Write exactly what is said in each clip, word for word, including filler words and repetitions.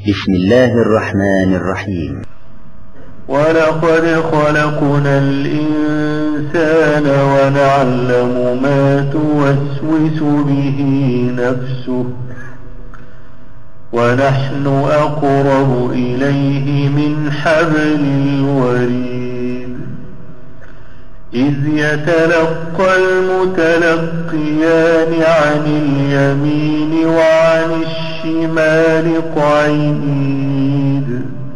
بسم الله الرحمن الرحيم. ولقد خلقنا الإنسان ونعلم ما توسوس به نفسه ونحن أقرب إليه من حبل الوريد إذ يتلقى المتلقيان عن اليمين وعن الشمال قعيد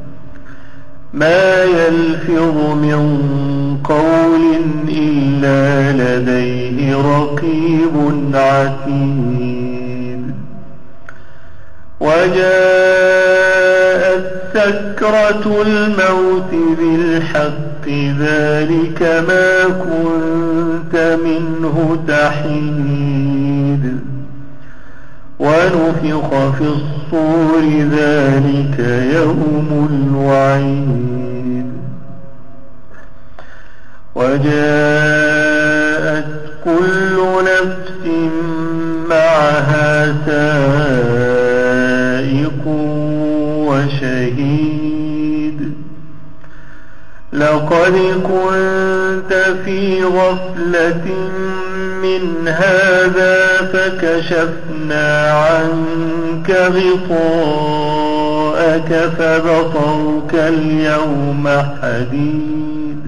ما يلفظ من قول إلا لديه رقيب عتيد وجاءت سكرة الموت بالحق ذلك ما كنت منه تحيد ونفخ في الصور ذلك يوم الوعيد وجاءت كل نفس معها سائق وشهيد لقد كنت في غفلة من هذا فكشفنا عنك غطاءك فبصرك اليوم حديد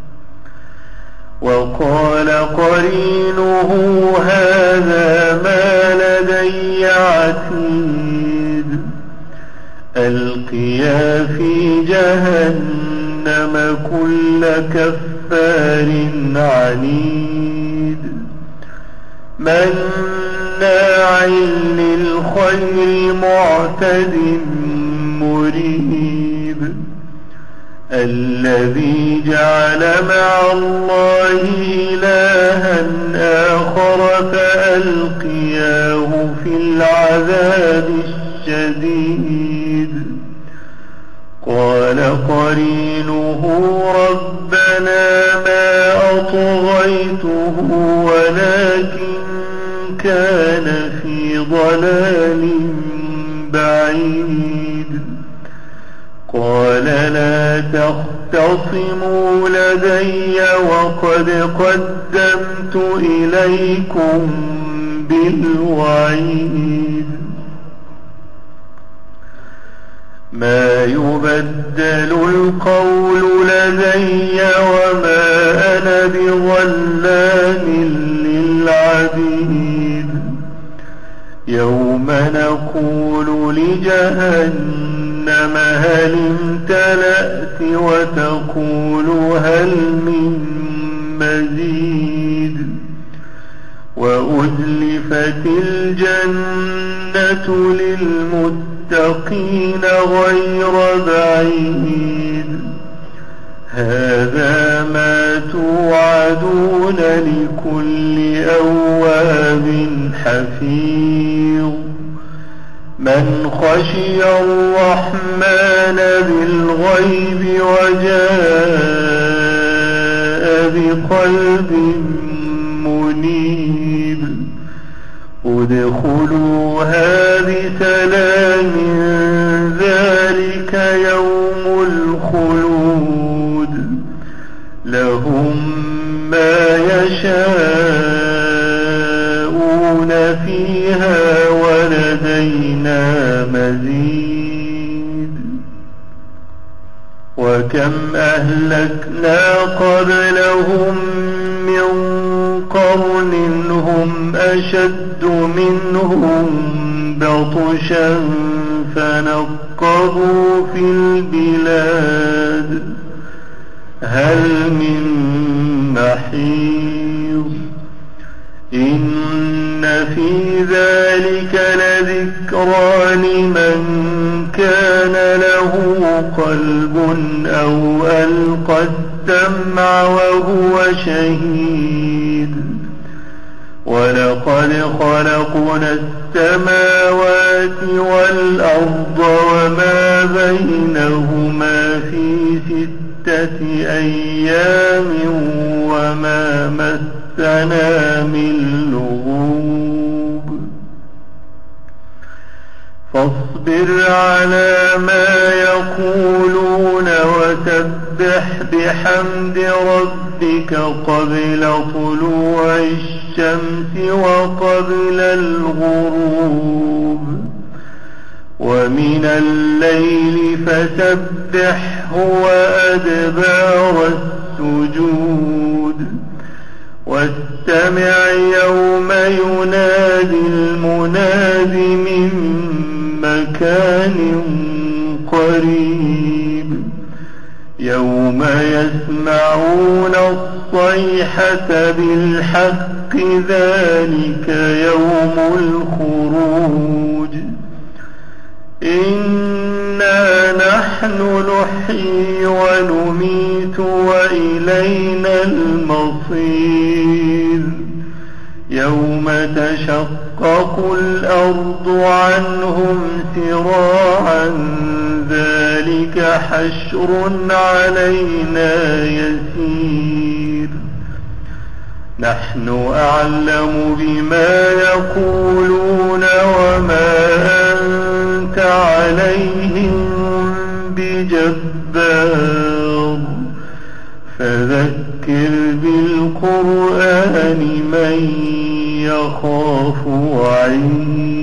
وقال قرينه هذا ما لدي عتيد ألقيا في جهنم كل كفار عنيد مناع للخير معتد مريب الذي جعل مع الله إلها آخر فألقياه في العذاب الشديد قال قرينه ربنا ما أطغيته ولكن كان في ضلال بعيد قال لا تختصموا لدي وقد قدمت إليكم بالوعيد ما يبدل القول لدي وما أنا بظلام للعبيد يوم نقول لجهنم هل امتلأت وتقول هل من مزيد وأزلفت الجنة للمتقين غير بعيد هذا ما توعدون لكل أواب حفيظ من خشي الرحمن بالغيب وجاء بقلب منيب ادخلوها بسلام ذلك يوم الخلود لهم ما يشاءون فيها ولدينا مزيد وكم أهلكنا قبلهم من قرن هم أشد منهم بطشا فنقبوا في البلاد هل من محيص إن في ذلك لذكرى لمن كان له قلب أو ألقى السمع وهو شهيد ولقد خلقنا السماوات والأرض وما بينهما في ستة أيام وما مسنا من لغوب فاصبر واصبر على ما يقولون وسبح بحمد ربك قبل طلوع الشمس وقبل الغروب ومن الليل فسبحه وأدبار السجود واستمع يوم ينادي المناد من مكان قريب يوم يسمعون الصيحة بالحق ذلك يوم الخروج إنا نحن نحيي ونميت وإلينا المصير يوم تشقق الأرض عنهم سراعا ذلك حشر علينا يسير نحن أعلم بما يقولون وما أنت عليهم بجبار فذكر بالقرآن من يخاف وعيد